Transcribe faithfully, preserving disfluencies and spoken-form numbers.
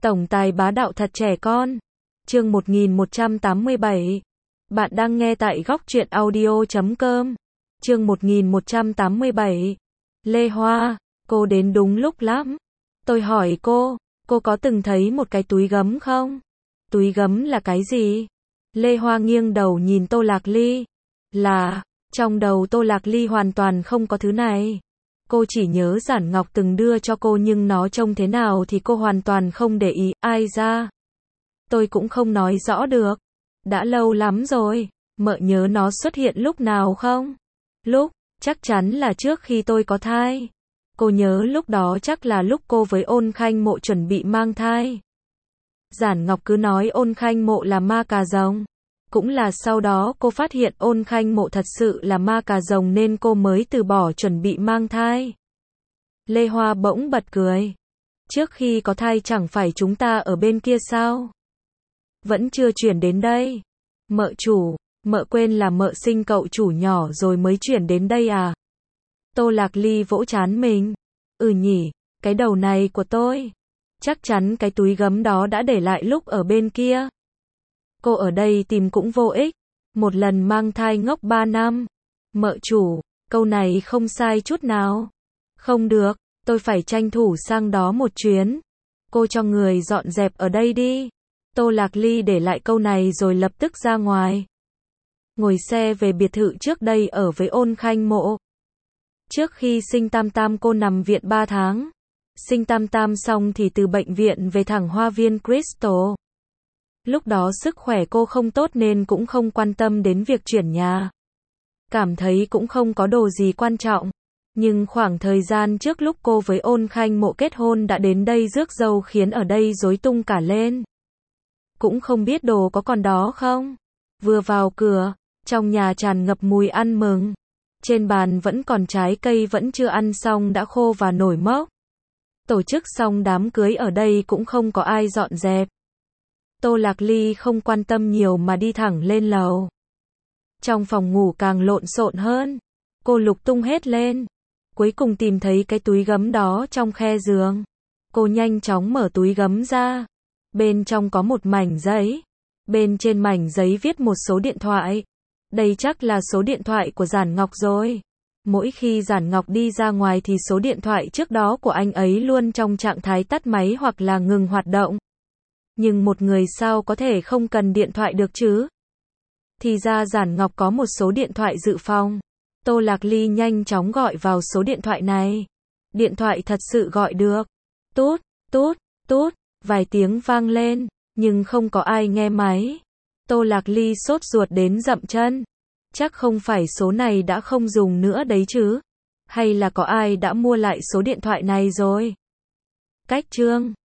Tổng tài bá đạo thật trẻ con. Chương một nghìn một trăm tám mươi bảy. Bạn đang nghe tại góc truyện audio chấm com. Chương một nghìn một trăm tám mươi bảy. Lê Hoa, cô đến đúng lúc lắm. Tôi hỏi cô, cô có từng thấy một cái túi gấm không? Túi gấm là cái gì? Lê Hoa nghiêng đầu nhìn Tô Lạc Ly. Là, trong đầu Tô Lạc Ly hoàn toàn không có thứ này. Cô chỉ nhớ Giản Ngọc từng đưa cho cô nhưng nó trông thế nào thì cô hoàn toàn không để ý, ai ra. Tôi cũng không nói rõ được. Đã lâu lắm rồi, mợ nhớ nó xuất hiện lúc nào không? Lúc, chắc chắn là trước khi tôi có thai. Cô nhớ lúc đó chắc là lúc cô với Ôn Khanh Mộ chuẩn bị mang thai. Giản Ngọc cứ nói Ôn Khanh Mộ là ma cà rồng. Cũng là sau đó cô phát hiện Ôn Khanh Mộ thật sự là ma cà rồng nên cô mới từ bỏ chuẩn bị mang thai. Lê Hoa bỗng bật cười. Trước khi có thai chẳng phải chúng ta ở bên kia sao? Vẫn chưa chuyển đến đây. Mợ chủ, mợ quên là mợ sinh cậu chủ nhỏ rồi mới chuyển đến đây à? Tô Lạc Ly vỗ trán mình. Ừ nhỉ, cái đầu này của tôi. Chắc chắn cái túi gấm đó đã để lại lúc ở bên kia. Cô ở đây tìm cũng vô ích. Một lần mang thai ngốc ba năm. Mợ chủ, câu này không sai chút nào. Không được, tôi phải tranh thủ sang đó một chuyến. Cô cho người dọn dẹp ở đây đi. Tô Lạc Ly để lại câu này rồi lập tức ra ngoài. Ngồi xe về biệt thự trước đây ở với Ôn Khanh Mộ. Trước khi sinh Tam Tam cô nằm viện ba tháng. Sinh Tam Tam xong thì từ bệnh viện về thẳng Hoa viên Crystal. Lúc đó sức khỏe cô không tốt nên cũng không quan tâm đến việc chuyển nhà. Cảm thấy cũng không có đồ gì quan trọng. Nhưng khoảng thời gian trước lúc cô với Ôn Khanh Mộ kết hôn đã đến đây rước dâu khiến ở đây rối tung cả lên. Cũng không biết đồ có còn đó không? Vừa vào cửa, trong nhà tràn ngập mùi ăn mừng. Trên bàn vẫn còn trái cây vẫn chưa ăn xong đã khô và nổi mốc. Tổ chức xong đám cưới ở đây cũng không có ai dọn dẹp. Tô Lạc Ly không quan tâm nhiều mà đi thẳng lên lầu. Trong phòng ngủ càng lộn xộn hơn. Cô lục tung hết lên. Cuối cùng tìm thấy cái túi gấm đó trong khe giường. Cô nhanh chóng mở túi gấm ra. Bên trong có một mảnh giấy. Bên trên mảnh giấy viết một số điện thoại. Đây chắc là số điện thoại của Giản Ngọc rồi. Mỗi khi Giản Ngọc đi ra ngoài thì số điện thoại trước đó của anh ấy luôn trong trạng thái tắt máy hoặc là ngừng hoạt động. Nhưng một người sao có thể không cần điện thoại được chứ? Thì ra Giản Ngọc có một số điện thoại dự phòng. Tô Lạc Ly nhanh chóng gọi vào số điện thoại này. Điện thoại thật sự gọi được. Tút, tút, tút, vài tiếng vang lên, nhưng không có ai nghe máy. Tô Lạc Ly sốt ruột đến dậm chân. Chắc không phải số này đã không dùng nữa đấy chứ? Hay là có ai đã mua lại số điện thoại này rồi? Cách chương